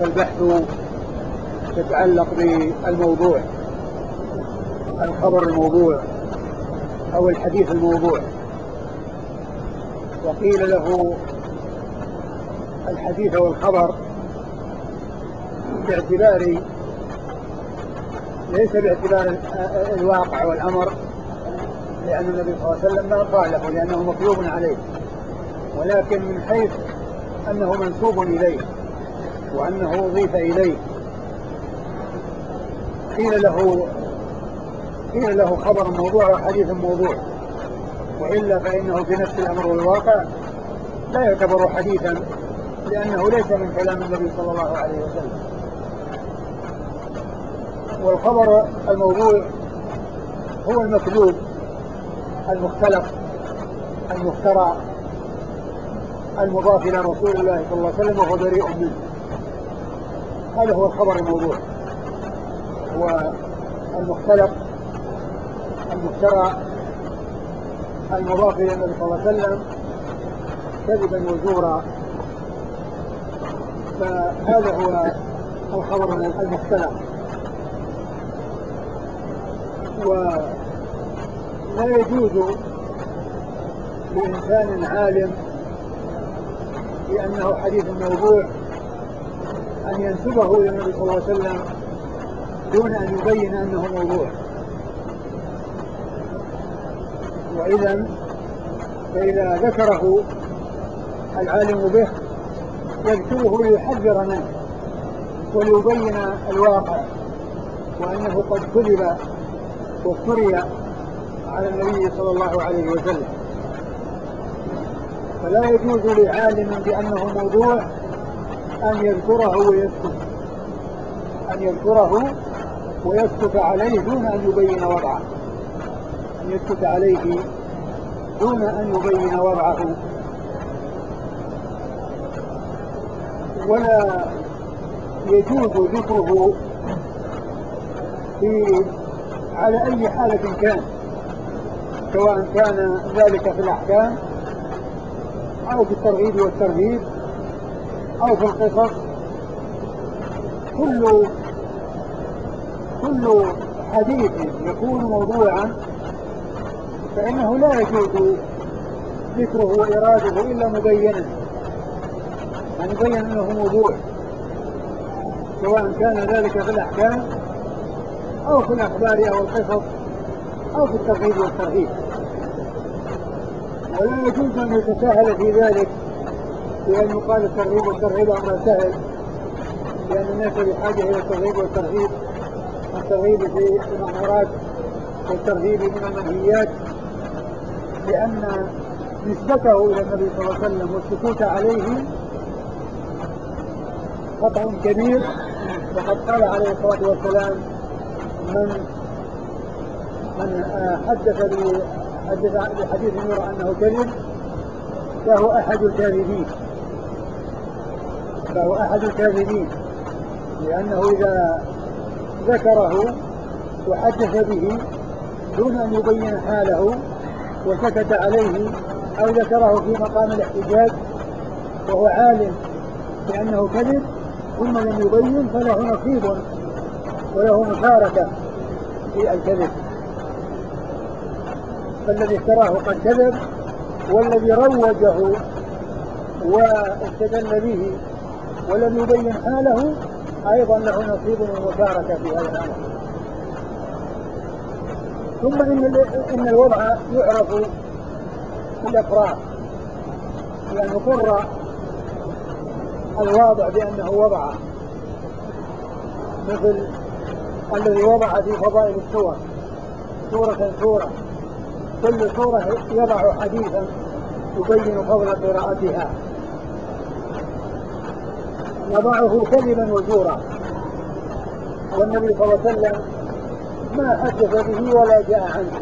فالبحث يتعلق بالموضوع، الخبر الموضوع أو الحديث الموضوع. وقيل له الحديث والخبر باعتبار ليس باعتبار الواقع والأمر، لأن النبي صلى الله عليه وسلم ما خالفه لأنه مطلوب عليه، ولكن من حيث أنه منسوب إليه وأنه أضيف إليه قيل له خبر موضوع وحديث موضوع، وإلا فإنه في نفس الأمر والواقع لا يعتبر حديثا لأنه ليس من كلام النبي صلى الله عليه وسلم. والخبر الموضوع هو المكذوب المختلق المفترى المضاف إلى رسول الله صلى الله عليه وسلم وهو بريء منه. هذا هو الخبر الموضوع، والمختلق المفترى المضاف إلى النبي صلى الله عليه وسلم كذبا وزورا. فهذا هو الخبر المختلق. ولا يجوز لإنسان عالم بأنه حديث موضوع أن ينسبه إلى النبي صلى الله عليه وسلم دون أن يبين أنه موضوع. فإذا ذكره العالم به يذكره ليحذر منه وليبين الواقع وأنه قد كذب وافتري على النبي صلى الله عليه وسلم. فلا يجوز لعالم بأنه موضوع أن يذكره ويسكت عليه دون أن يبين وضعه، ولا يجوز ذكره على أي حالة كان، سواء كان ذلك في الأحكام أو في الترغيب والترهيب أو في القصص. كل حديث يكون موضوعا فإنه لا يجوز ذكره وإراده إلا مبينا، يعني مبين أنه موضوع، سواء كان ذلك في الأحكام أو في الأخبار أو القصص أو في الترغيب والترهيب. ولا يجوز أن يتساهل في ذلك بأن يقال الترغيب والترهيب أمر سهل، لأن الناس بحاجة إلى الترغيب والترهيب، الترغيب في المأمورات والترهيب من المنهيات، لأن نسبته إلى النبي صلى الله عليه وسلم والسكوت عليه خطأ كبير. وقد قال عليه الصلاة والسلام: من حدث بحديث يرى أنه كذب فهو أحد الكاذبين، لأنه إذا ذكره وحدث به دون أن يبين حاله وسكت عليه أو ذكره في مقام الاحتجاج وهو عالم بأنه كذب ثم لم يبين فله نصيب وله مشاركة في الكذب. فالذي افتراه قد كذب، والذي روجه واستدل به ولم يبين حاله أيضا له نصيب ومشاركة في هذا الأمر. ثم إن الوضع يعرف بالأفراد، لأن يقر الواضع بأنه وضع، مثل الذي وضع في فضائل السور سورة، كل سورة يضع حديثا يبين فضل قراءتها، وضعه كذبا وزورا. والنبي صلى الله عليه وسلم ما حدث به ولا جاء عنه.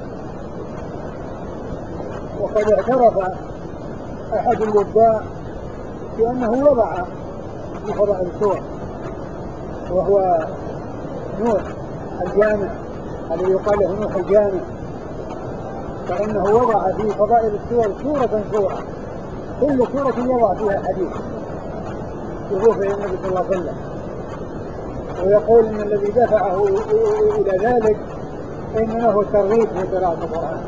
وقد اعترف أحد الوضاع بأنه وضع في فضائل السور، وهو نوح الجامع الذي يقال له نوح الجامع، فإنه وضع في فضائل السور سورة كل سورة يضع فيها حديث. ظروفه النبي صلى الله عليه وسلم، ويقول ان الذي دفعه الى ذلك انه ترغيب في قراءة القرآن.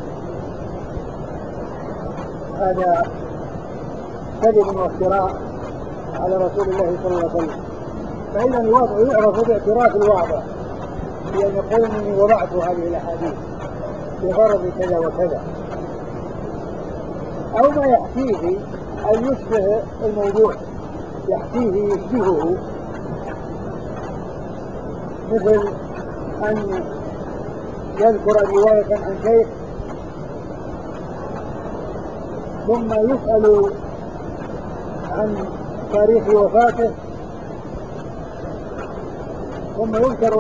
هذا كذب وافتراء على رسول الله صلى الله عليه وسلم. فإذا الوضع يعرف باعتراف الواضع بأن يقول انني وضعت هذه الاحاديث بغرض كذا وكذا، او ما يحكيه ان يشبه الموضوع، يحكيه يشبهه، مثل ان يذكر رواية عن شيخ ثم يسأل عن تاريخ وفاته، ثم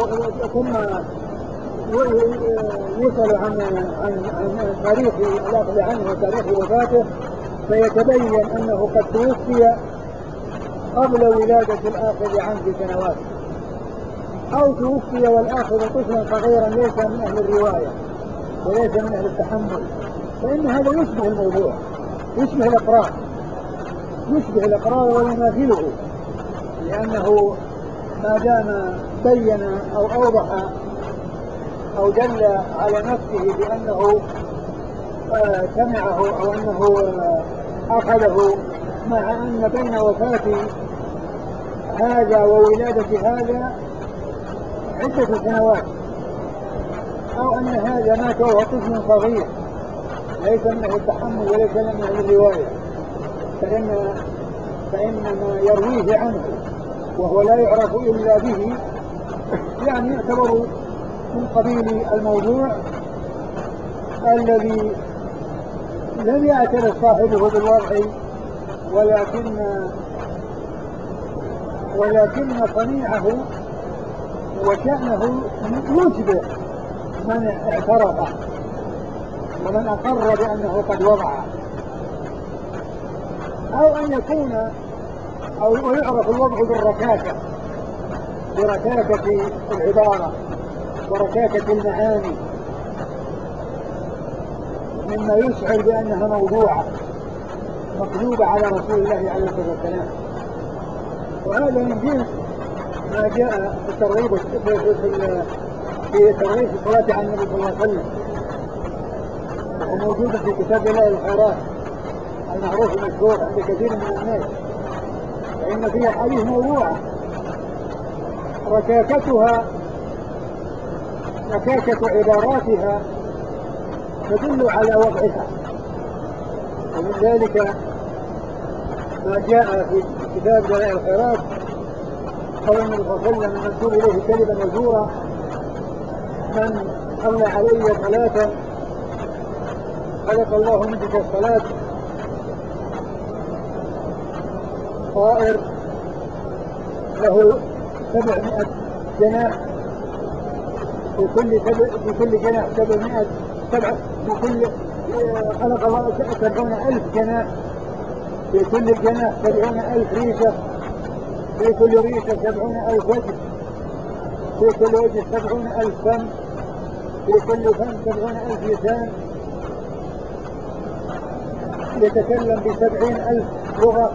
يسأل عن تاريخ الأخذ عنه وتاريخ وفاته، فيتبين أنه قد توفي قبل ولادة الآخذ عنه بسنوات، أو توفي والآخذ طفلا صغيرا ليس من أهل الرواية وليس من أهل التحمل، فإن هذا يشبه الموضوع، يشبه الإقرار ويماثله، لأنه ما دام بين أو أوضح أو دل على نفسه بأنه سمعه أو أنه أخذه، مع أن بين وفاة هذا وولادة هذا عدة سنوات، أو أن هذا مات وهو طفل صغير ليس منه التحمل وليس منه الرواية، فإن ما يرويه عنه وهو لا يعرف إلا به يعني يعتبر من قبيل الموضوع الذي لم يعترف صاحبه بالوضع، ولكن صنيعه وشأنه يشبه من اعترف ومن أقر بأنه قد وضع، أو أن يكون أو يعرف الوضع بركاكة العبارة وركاكة المعاني، مما يشعر بأنها موضوعة مكذوبة على رسول الله عليه الصلاة والسلام. وهذا من جنس ما جاء في الترغيب في الصلاة على النبي صلى الله عليه وسلم، وموجود في كتاب دلائل الخيرات المعروف المشهور عند كثير من الناس، فإن فيها حديث موضوعة ركاكة عباراتها تدل على وضعها. ومن ذلك ما جاء في كتاب دلائل الخيرات قول النبي صلى الله عليه وسلم: من مكتوب إليه كلبا وزورا، من صلى علي صلاة خلق الله من تلك الصلاة طائر له 700 جناح، في كل جناح 700 في كل خلق الله 70,000 جناح، في كل جناح 70,000 ريشة، في كل ريشة 70,000 وجه، في كل وجه 70,000 فم، في كل فم 70,000 لسان، يتكلم ب70,000 لغة،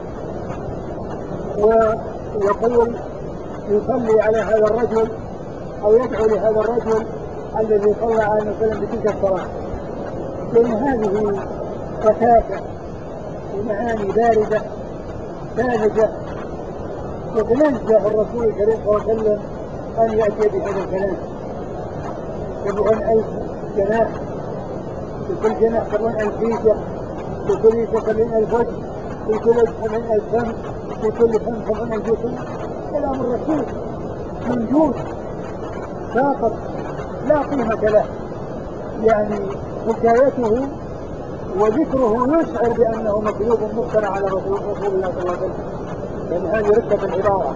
ويقول يصلي على هذا الرجل أو يدعو لهذا الرجل الذي صلى عليه وسلم بتلك الصلاة. لأن هذه ركاكة ومعاني باردة ثابتة، يتنزه الرسول الكريم صلى الله عليه وسلم أن يأتي بهذا الكلام. 70,000 جناح، في كل جناح 70,000 ريشة، في كل ريشة 70,000 وجه، في كل وجه 70,000 فم، في كل فم 70,000 جسم. كلام الرسول موجود ساقط لا قيمة له، يعني حكايته وذكره يشعر بأنه مكذوب مفترى على رسول الله صلى الله عليه وسلم، لأن هذه ركة العبارة،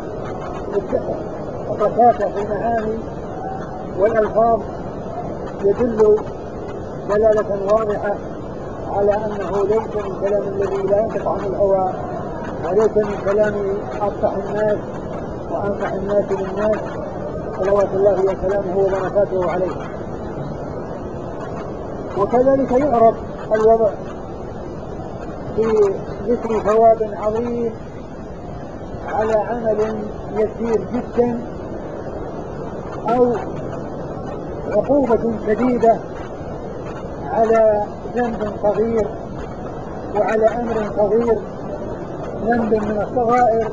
الركاكة في المعاني والألفاظ يدل دلالة واضحة على أنه ليس من كلام الذي لا ينطق عن الهوى، وليس من كلام أفصح الناس وأنصح الناس للناس صلوات الله وسلامه وبركاته عليه. وكذلك يعرف الوضع في ذكر ثواب عظيم على عمل يسير جدا أو عقوبة شديدة على ذنب صغير وعلى أمر صغير، ذنب من الصغائر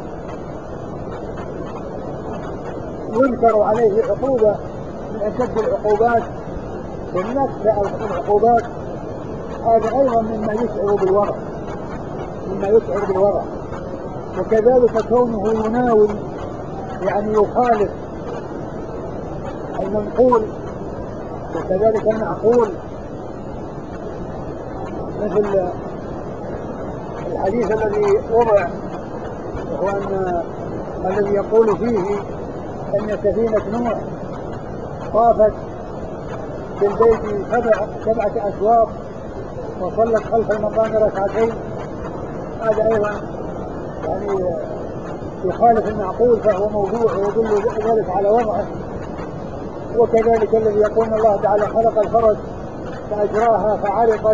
ينكر عليه عقوبة من أشد العقوبات بالنفس أو العقوبات، هذا أيضا مما يشعر بالوضع. وكذلك كونه يناول يعني يخالف المنقول وكذلك المعقول، مثل الحديث الذي وضع وهو أن الذي يقول فيه أن سفينة نوح طافت بالبيت سبعة أشواط وصلت خلف المقام ركعتين، هذا أيضا يعني يخالف المعقول فهو موضوع ويدل ذلك على وضعه. وكذلك الذي يقول ان الله تعالى خلق الفرس فأجراها فعرقت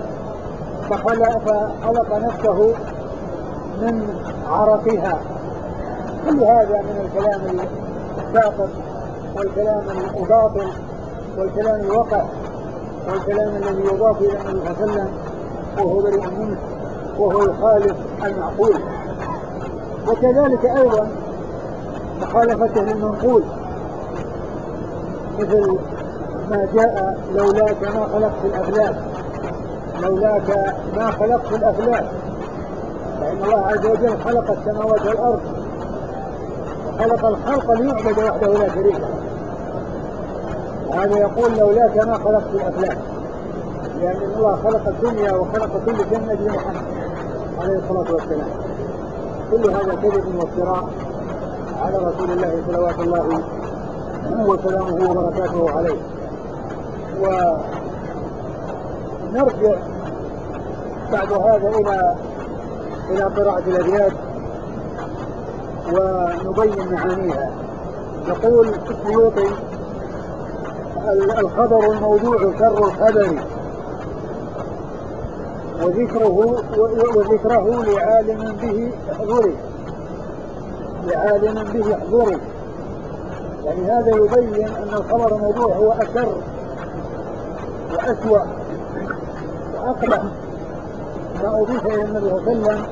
فخلق نفسه من عرقها، كل هذا من الكلام الساقط والكلام الباطل والكلام الوقع والكلام الذي يضاف الى النبي صلى الله عليه وسلم وهو بريء منه وهو يخالف المعقول. وكذلك ايضا مخالفته للمنقول، مثل ما جاء لولاك ما خلقت الافلاك، فإن الله عز وجل خلق السماوات والأرض وخلق الخلق ليعبد وحده لا شريك له، وهذا يقول لولاك ما خلقت الافلاك، لأن الله خلق الدنيا وخلق كل شيء من أجل محمد عليه الصلاة والسلام. كل هذا كذب وافتراء على رسول الله صلوات الله وسلامه وبركاته عليه. ونرجع بعد هذا إلى قراءة الأبيات ونبين معانيها. يقول السيوطي: الخبر الموضوع شر الخبر وذكره لعالم به احضره، يعني هذا يبين أن الخبر الموضوع هو أشر وأسوأ وأقبح ما أضيف إلى النبي صلى الله عليه وسلم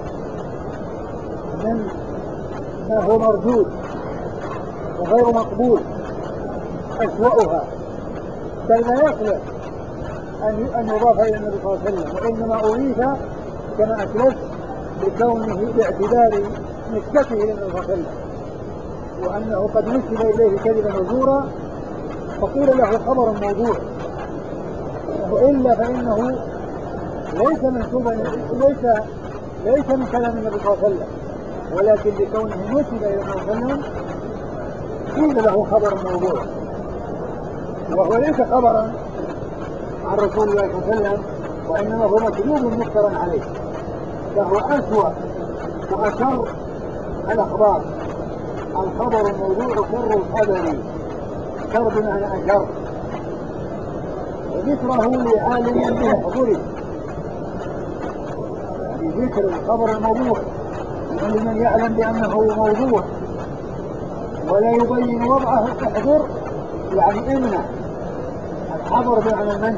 من ما هو مردود وغير مقبول، أسوأها، بل لا يصلح أن يضاف إلى النبي صلى الله عليه وسلم، وإنما أضيف كما أسلفت بكونه باعتبار نسبته إلى النبي صلى الله عليه وسلم، وأنه قد نسب إليه كذبا وزورا فقيل له خبر موضوع، وإلا فإنه ليس منسوبا ليس من كلام النبي صلى الله عليه وسلم، ولكن بكونه نسب إلى النبي صلى الله عليه وسلم قيل له خبر موضوع، وهو ليس خبرا عن رسول الله صلى الله عليه وسلم، وإنما هو مكذوب مفترى عليه، فهو أسوأ وأشر الأخبار. الخبر الموضوع شر الخبر، شر بمعنى أشر، وذكره لعالم به احضره، يعني ذكر الخبر الموضوع لمن يعلم بأنه موضوع ولا يبين وضعه احضر، يعني امنع. الخبر بمعنى المنع،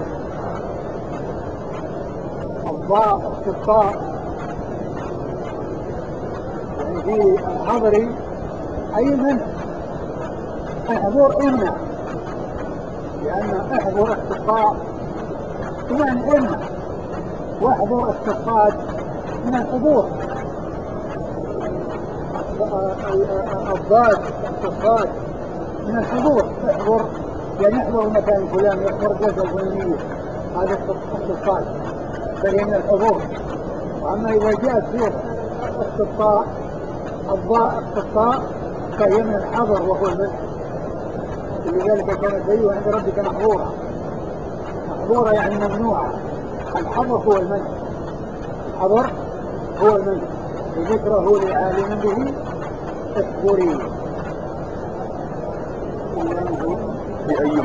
الضاء الصفاء، يعني في الحضر أي منع، احضر امنع، لأن احضر الصفاء يعني امنع، واحضر الصفات من الحضور، الضاد الصفات من الحضور، احضر يعني يحضر المكان الفلاني، يحضر الجلسة الفلانية، هذا الصفات فهي من الحضور. وأما إذا جاءت فيه الصفاء الضاء الصفاء فهي من الحضر وهو المنع، لذلك كانت سيئة عند ربك محظورة يعني ممنوعة. الحظر هو المنع، الحظر هو المنع، وذكره لعالم به احضري. بأي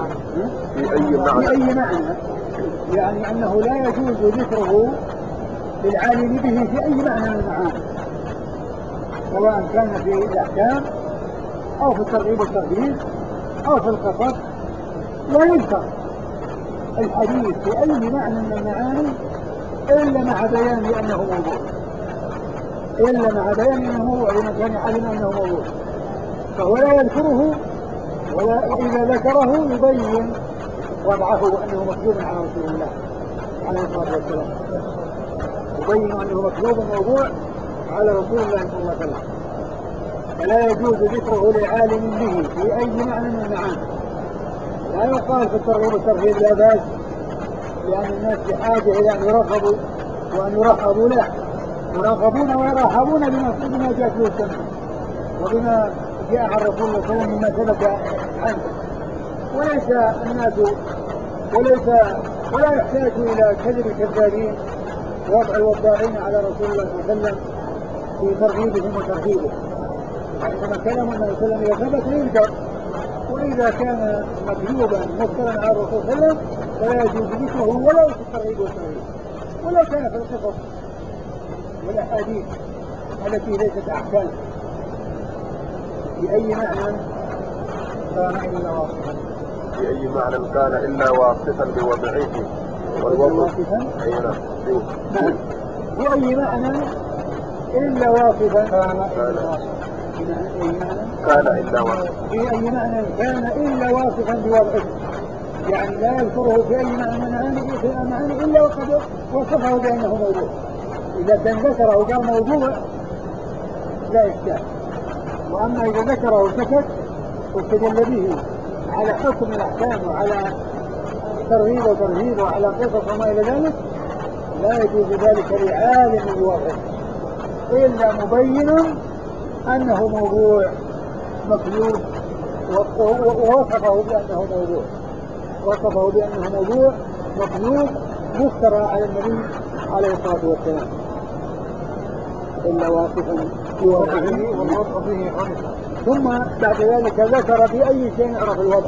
معنى يعني أنه لا يجوز ذكره للعالم به في أي معنى من المعاني، سواء كان في الأحكام أو في الترغيب والترهيب أو في القصص، لا يذكر الحديث بأي معنى من المعاني إلا مع بيان أنه موضوع، إلا مع بيان أنه موضوع لمن كان يعلم أنه موضوع، فهو لا يذكره وإذا ذكره يبين وضعه وأنه مكذوب على رسول الله عليه الصلاة والسلام، يبين أنه مكذوب موضوع على رسول الله صلى الله عليه وسلم، فلا يجوز ذكره لعالم به في أي معنى من المعاني. لا يقال في الترغيب والترهيب لا بأس، لأن الناس بحاجة إلى أن يرغبوا وأن يرحبوا له، يرغبون ويرحبون بما جاءت له السنة وبما جاء عن رسول الله صلى الله عليه وسلم مما ثبت عنه، وليس الناس ولا يحتاج إلى كذب الكذابين وضع الوضاعين على رسول الله صلى الله عليه وسلم في ترغيبهم وترهيبهم، وإنما كلام النبي صلى الله عليه وسلم إذا ثبت يذكر، وإذا كان مكذوبا مفترا على الرسول صلى الله عليه وسلم فلا يجوز ذكره ولو في الترغيب والترهيب، ولو كان في القصص والأحاديث التي ليست أحكام. بأي معنى كان إلا واصفا، بأي معنى كان إلا واصفا بوضعه والوضع أي نعم بأي معنى إلا واصفا كان إلا واصفا بأي معنى كان إلا واصفا بوضعه، يعني لا يذكره في أي معنى من المعاني إلا وقد وصفه بأنه موضوع. إذا كان ذكره وقال موضوع لا إشكال، وأما إذا ذكره وسكت واستدل به على حكم الأحكام وعلى ترغيب وترهيب وعلى قصص وما إلى ذلك لا يجوز ذلك لعالم بوضعه إلا مبين أنه موضوع مكذوب ووصفه بأنه موضوع، وصفه بأنه موضوع مكذوب مفترى على النبي عليه الصلاة والسلام، إلا واصفا بوضعه والوضع فيه حدث. ثم بعد ذلك ذكر في أي شيء يعرف الوضع،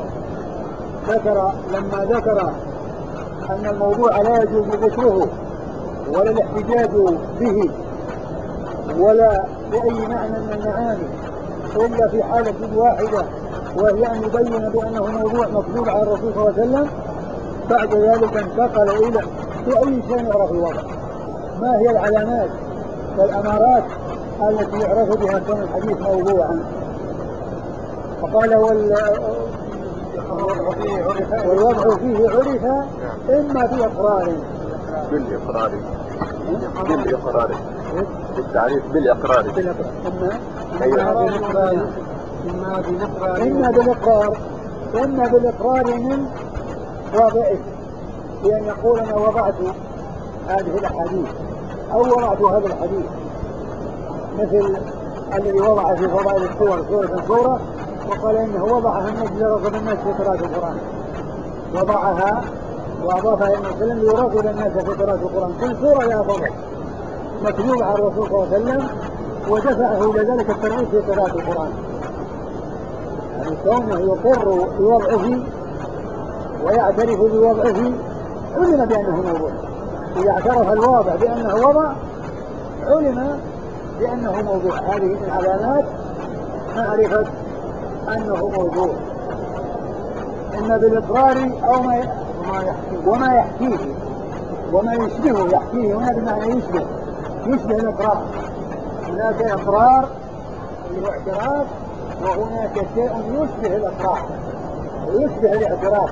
لما ذكر أن الموضوع لا يجوز ذكره ولا الاحتجاج به ولا بأي معنى من المعاني إلا في حالة واحدة وهي أن يبين بأنه موضوع مكذوب على الرسول صلى الله عليه وسلم، بعد ذلك انتقل إلى في أي شيء يعرف الوضع، ما هي العلامات والأمارات التي يعرف بها كون الحديث موضوعا. فقال والوضع فيه عرف إما بإقرار بالتعريف بالإقرار إما بالإقرار من واضعه، بأن يقول أنا وضعت هذه الأحاديث أو وضعت هذا الحديث، مثل الذي وضع في فضائل الصور سورة وقال إنه وضعها من أجل يرغب الناس في قراءة القرآن، وضعها وأضافها إلى وسلم ليرغب الناس في قراءة القرآن، كل سورة لها فضل مكذوب على الرسول صلى الله عليه وسلم ودفعه إلى ذلك الترغيب في قراءة القرآن، يعني كونه يقر بوضعه ويعترف بوضعه علم بأنه موضوع. إذا اعترف الواضع بأنه وضع علم بأنه موضوع. هذه من علامات معرفة أنه موضوع، إما بالإقرار أو وما يحكيه وما يشبهه. يحكيه هنا بمعنى يشبه الإقرار. هناك إقرار واعتراف وهناك شيء يشبه الإقرار ويشبه الاعتراف،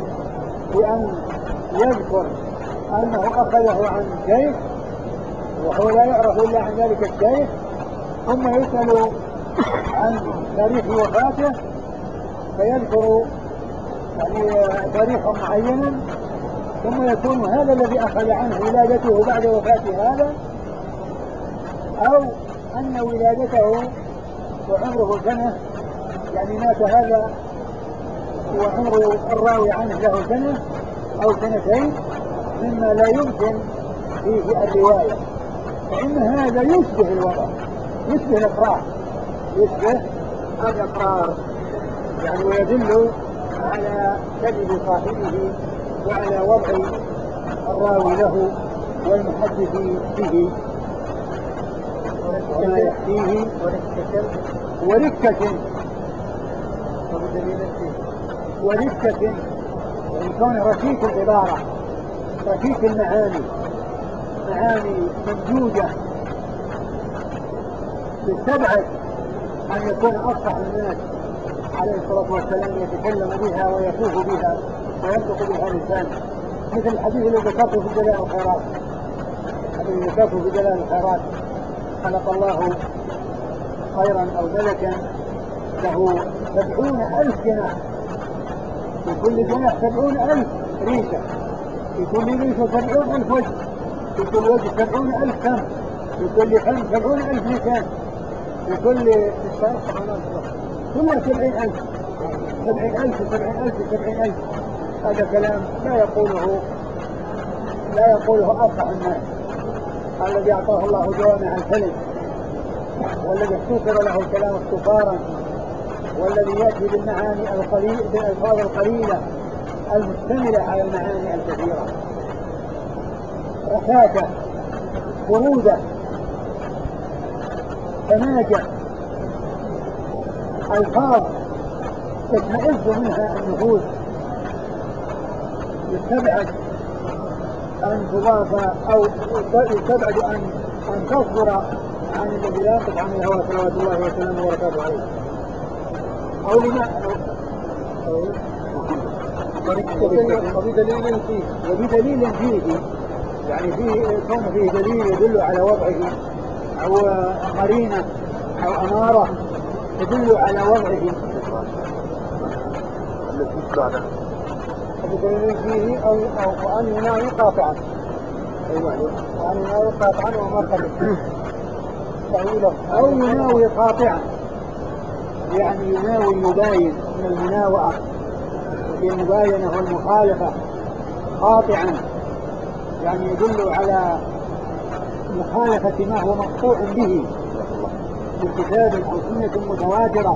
بأن يذكر أنه أخذه عن شيخ وهو لا يعرف إلا عن ذلك الشيخ، ثم يسأل عن تاريخ وفاته فيذكر يعني تاريخا معينا، ثم يكون هذا الذي أخذ عنه ولادته بعد وفاة هذا، أو أن ولادته وعمره سنة، يعني مات هذا وعمر الراوي عنه له سنة أو سنتين، مما لا يمكن فيه الرواية، فإن هذا يشبه الوضع، يشبه الإقرار، يشبه الإقرار يعني، ويدل على كذب صاحبه وعلى وضع الراوي له والمحدث به وما يحكي فيه وركة وركة، وإن كان ركيك العبارة ركيك المعاني، معاني ممجوجة تستبعد أن يكون أفصح الناس عليه الصلاة والسلام يتكلم بها ويفوه بها وينطق بها لسانه، مثل الحديث الذي ذكرته في دلائل الخيرات. الذي ذكرته في دلائل الخيرات: خلق الله خيرا أو ملكا له 70,000 جناح، في كل جناح 70,000 ريشة، في كل ريشة 70,000 وجه، في كل وجه 70,000 فم، في كل فم 70,000 لسان، في كل كلها 70,000 70,000 70,000 70,000. هذا كلام لا يقوله أفصح الناس، الذي أعطاه الله جوامع الكلم، والذي اختصر له الكلام اختصارا، والذي يأتي بالمعاني بالألفاظ القليلة المشتملة على المعاني الكثيرة. رشاقة، برودة، سماجة، ألفاظ تشمئز منها النفوس، يستبعد أن تضاف أو يستبعد أن تصدر عن الذي لا ينطق عن الهوى صلوات الله وسلامه وبركاته عليه، أو لما وبدليل فيه، يعني فيه دليل يدل على وضعه، أو قرينة أو أمارة تدل على وضعه. بدليل فيه أو أن يناوي قاطعا، وأن يناوي قاطعا وما خلق أو يناوي قاطعا، يعني يناوي المباين من المناوعة، المباينة والمخالفة. قاطعا يعني يدل على مخالفة ما هو مقطوع به من كتاب أو سنة متواترة،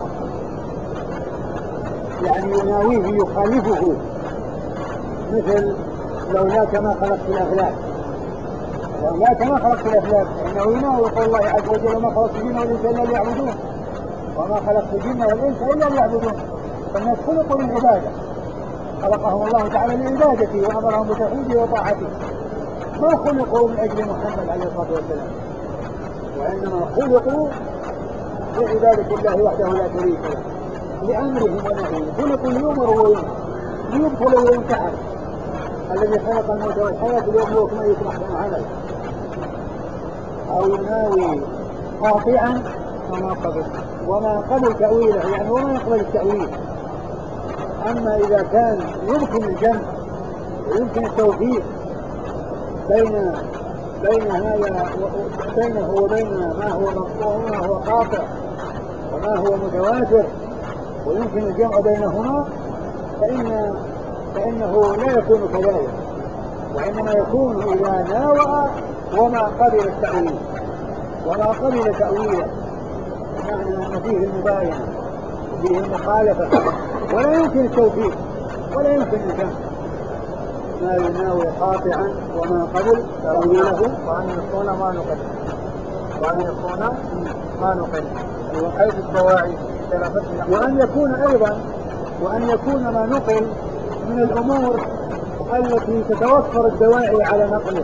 يعني يناويه يخالفه، مثل لولاك ما خلقت الأفلاك، لولاك ما خلقت الأفلاك، إنه يناوي قول الله عز وجل: وما خلقت الجن والإنس إلا ليعبدون، وما خلقت الجن والإنس إلا ليعبدون. فالناس خلقوا للعبادة، خلقهم الله تعالى لعبادته وأمرهم بتوحيده وطاعته، ما خلقوا من أجل محمد عليه الصلاة والسلام، وإنما خلقوا لعبادة الله وحده لا شريك له، لأمرهم ونهيهم، خلقوا ليؤمروا وينهوا، ليبتلوا ويمتحنوا. الذي خلق الموت والحياة ليبلوكم أيكم أحسن عملا. أو يناوي قاطعا وما قبل تأويله، يعني وما يقبل التأويل. أما إذا كان يمكن الجمع ويمكن التوفيق بين هذا بينه وبين ما هو مقطوع وما هو قاطع وما هو متواتر، ويمكن الجمع بينهما، فإنه لا يكون كذلك، وإنما يكون إذا ناوى وما قبل التأويل، وما قبل تأويله، بمعنى أن فيه المباينة وفيه المخالفة، ولا يمكن التوفيق ولا يمكن الجمع. ما يناوي قاطعا وما قبل تأويله، وأن يكون ما نقل وحيث الدواعي، وأن يكون ما نقل من الأمور التي تتوفر الدواعي على نقله،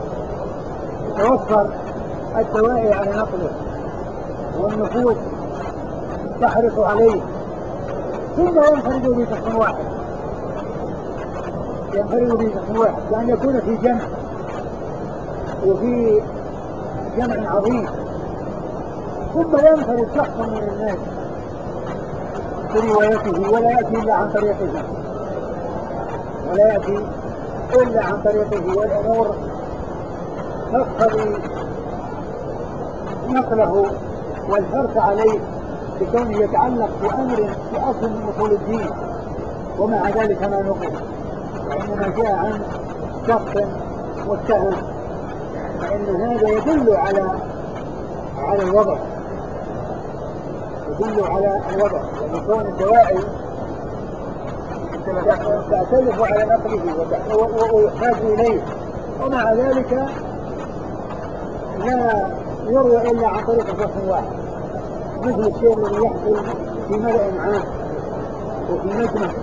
والنفوس تحرص عليه، ثم ينفرد بشخص واحد، لأن يكون في جمع، وفي جمع عظيم، ثم ينفرد شخص من الناس بروايته، ولا يأتي إلا عن طريقه، والأمور تقتضي نقله والحرص عليه بكونه يتعلق بأمر في أصل من أصول الدين، ومع ذلك ما نقل، وإنما جاء عن شخص متهم، فإن هذا يدل على الوضع، لأن كون الدواعي تعتلف على نقله ويحتاج إليه، ومع ذلك لا يروى إلا عن طريق شخص واحد، مثل الشيء الذي يحصل في ملأ عام وفي مجمع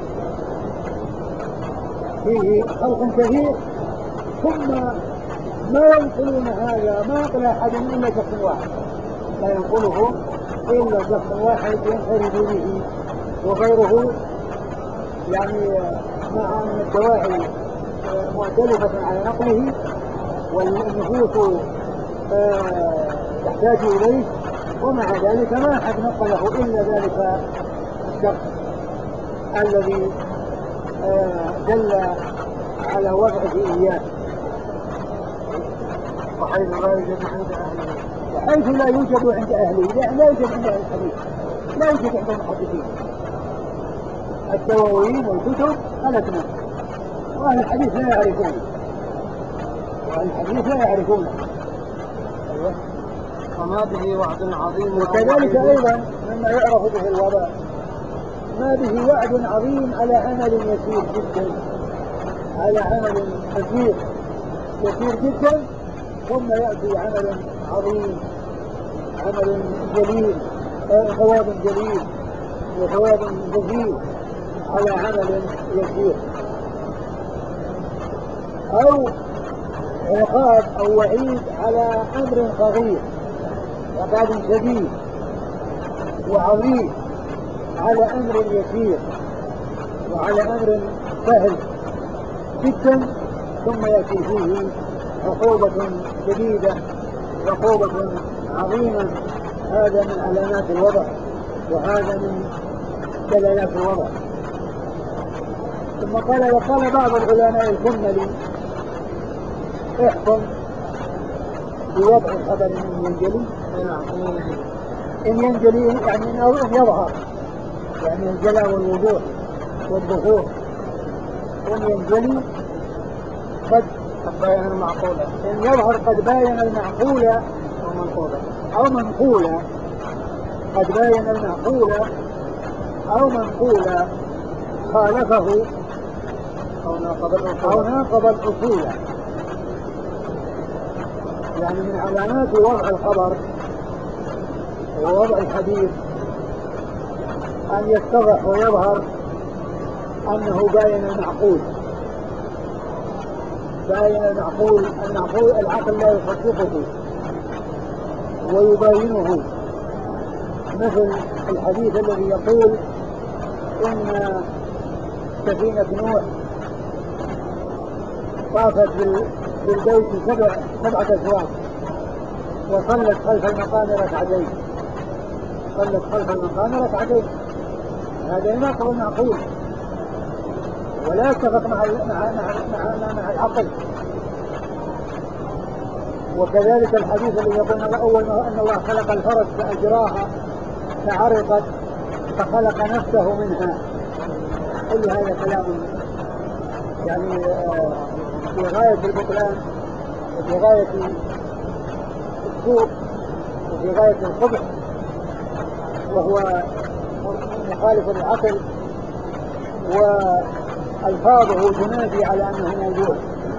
فيه خلق كثير، ثم ما ينقلون هذا، ما ينقل أحد إلا شخص واحد، لا ينقله إلا شخص واحد ينفرد به، وغيره يعني مع أن الدواعي مؤتلفة على نقله والنفوس تحتاج إليه، ومع ذلك ما أحد نقله إلا ذلك الشخص الذي دل على وضعه إياه. وحيث لا يوجد عند أهله، حيث لا يوجد عند أهله، لا يوجد عند أهل الحديث، لا يوجد عند المحدثين. الدواوين والكتب هلكنا، وأهل الحديث لا يعرفون، وأهل الحديث لا يعرفون. وما به وعد عظيم. وكذلك أيضا مما يعرف به الوضع ما به وعد عظيم على عمل يسير جدا، على عمل يسير جدا، ثم يأتي عمل عظيم، عمل جليل، ثواب جليل وثواب جزيل على عمل يسير، أو عقاب أو وعيد على أمر صغير، عقاب شديد وعظيم على أمر يسير وعلى أمر سهل جدا، ثم يأتي فيه عقوبة شديدة، عقوبة عظيمة. هذا من علامات الوضع، وهذا من دلالات الوضع. ثم وقال بعض العلماء الكملي: احكم بوضع الخبر إن ينجلي، إن ينجلي يعني إن يظهر، يعني الجلاء والوضوح والظهور. إن ينجلي قد بين المعقولة، إن يظهر قد باين المعقولة أو منقولة، قد باين المعقولة أو منقولة خالفه أو ناقض الأصول. يعني من علامات وضع الخبر ووضع الحديث أن يتضح ويظهر أنه باين المعقول، باين المعقول، العقل لا يصدقه ويباينه، مثل الحديث الذي يقول إن سفينة نوح طافت بالبيت 7 أزواج وصلت خلف المقام ركعتين، هذا يناقض المعقول ولا يتفق مع العقل. وكذلك الحديث الذي يقول أول ما أن الله خلق الفرس فأجراها فعرقت فخلق نفسه منها، كل هذا كلام يعني في غاية البطلان وفي غاية السوء وفي غاية القبح، وهو مخالف للعقل، وألفاظه تنادي على أنه موضوع،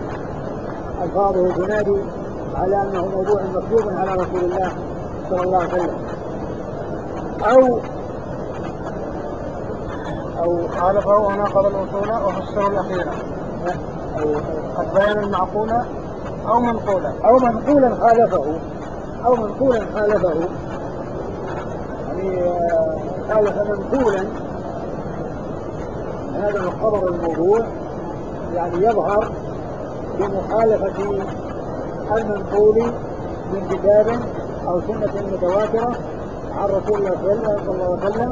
مكتوب على رسول الله صلى الله عليه وسلم، أو خالفه وناقض الأصول وفسر الأخيرة، قد بين المعقولة أو منقولا خالفه، يعني خالف منقولا. هذا الخبر الموضوع يعني يظهر بمخالفة المنقول من كتاب أو سنة متواترة عن رسول الله صلى الله عليه وسلم،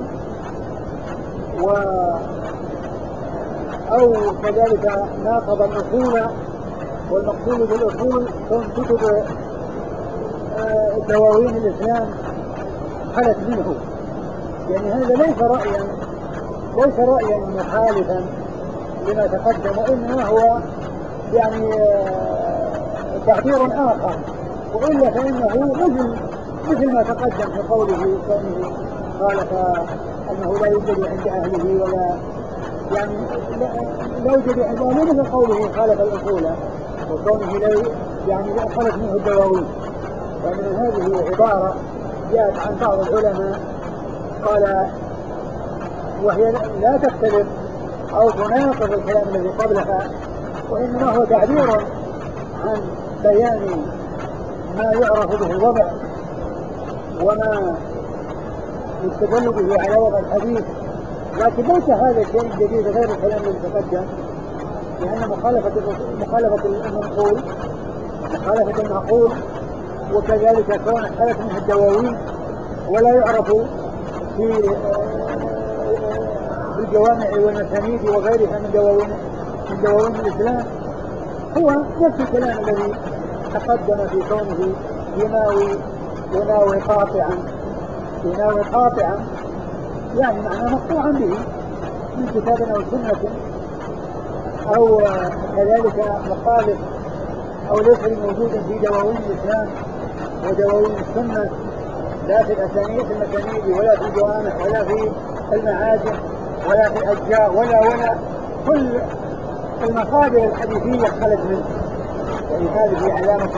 أو كذلك ناقض الأصول، والمقصود بالأصول هم كتب دواوين الإسلام خلت منه. يعني هذا ليس رأيا مخالفا لما تقدم، وإنما هو يعني تعبير آخر، وإلا فإنه مثل ما تقدم في قوله كونه خالف أنه لا يوجد عند أهله، ولا يعني لا يوجد عند أهله، مثل قوله خالف الأصول وكونه يعني خلت منه الدواوين. ومن هذه عبارة جاءت عن بعض العلماء قال وهي لا تختلف أو تناقض الكلام الذي قبلها، وإنما هو تعبير عن بيان ما يعرف به الوضع وما يستدل به على وضع الحديث، لكن ليس هذا شيء جديد غير الكلام الذي تقدم، لأن مخالفة المعقول وكذلك كون حدث منه الدواوين ولا يعرف في الجوامع والمسانيد وغيرها من دواوين الإسلام هو نفس الكلام الذي تقدم في كونه يناوي قاطعا يعني معنى مقطوعا به من كتاب أو سنة أو كذلك مخالف أو ليس موجود في دواوين الإسلام ودواوين السنة لا في الأسانيد ولا في الجوامع ولا في المعاجم ولا في الأجزاء ولا كل المصادر الحديثية خلت منه، يعني هذه علامة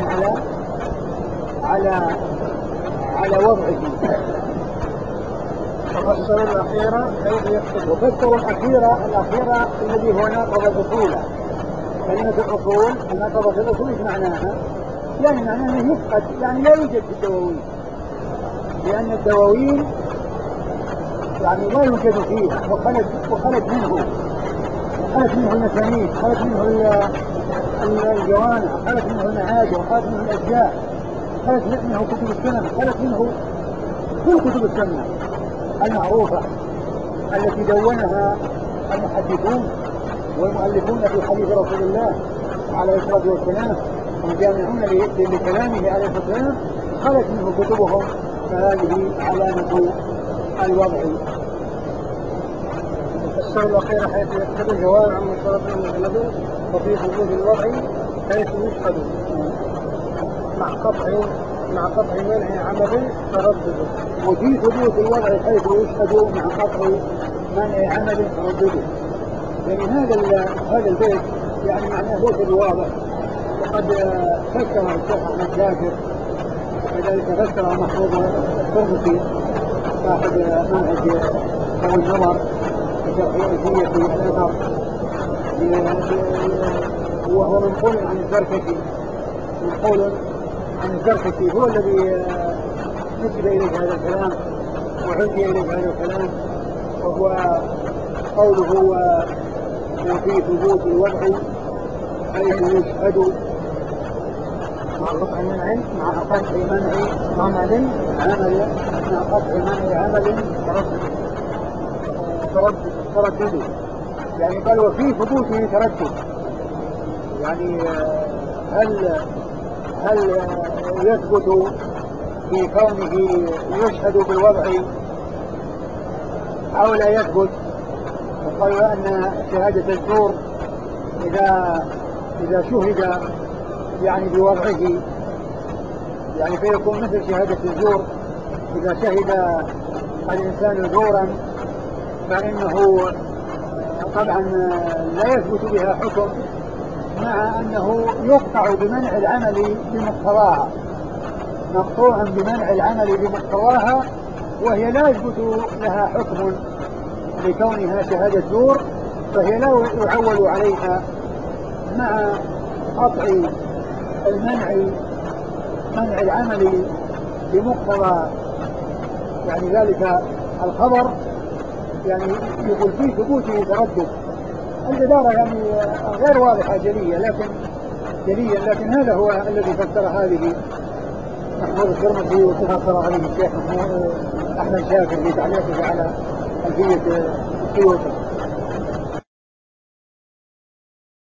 على وضعه. وفسر الأخيرة حيث يكتب. وفسر الأخيرة الذي هو ناقض الأصول. كلمة الأصول ناقض في الأصول ايش معناها؟ يعني معناها انه يفقد، يعني لا يوجد في الدواوين، لأن الدواوين يعني لا يوجد فيها وخلت منه المسانيد، خلت منه الجوامع، خلت منه المعاجم، خلت منه الأجزاء، خلت منه كتب السنن، خلت منه كل كتب السنة المعروفة التي دونها المحدثون والمؤلفون في حديث رسول الله عليه الصلاة والسلام والجامعون لكلامه عليه الصلاة والسلام، خلت منه كتبهم، فهذه علامة الوضع. السؤال الأخير حيث يكتب الجواب عن مشترط المغلب وفي وجود الوضع حيث يشهد مع قطع منع عمل تردده. وفي ثبوت الوضع حيث يشهد مع قطع منع عمل تردده. يعني هذا البيت يعني معناه ليس بواضح، وقد فسر الشيخ أحمد شاكر وكذلك فسر محفوظ الترمذي صاحب منهج ذوي النظر في شرح ألفية الأثر، وهو منقول عن الزركشي هو الذي نسب إليه هذا الكلام وعزي إليه هذا الكلام، وهو قوله وفي ثبوت الوضع حيث يشهد مع قطع منع عمل تردد. يعني قال وفي ثبوته تردد، يعني هل يثبت في كونه يشهد بالوضع أو لا يثبت؟ وقالوا أن شهادة الزور إذا شهد يعني بوضعه يعني فيكون مثل شهادة الزور. إذا شهد الإنسان زورا فإنه طبعا لا يثبت بها حكم، مع أنه يقطع بمنع العمل بمقتضاها، مقطوع بمنع العمل بمقتضاها، وهي لا يثبت لها حكم لكونها شهادة زور، فهي لا يعول عليها مع قطع منع العمل بمقتضى يعني ذلك الخبر. يعني يقول فيه ثبوته تردد. العبارة يعني غير واضحة جليا، لكن هذا هو الذي فسر هذه محفوظ الترمذي وفسر عليه الشيخ أحمد شاكر في تعليقه على ألفية السيوطي.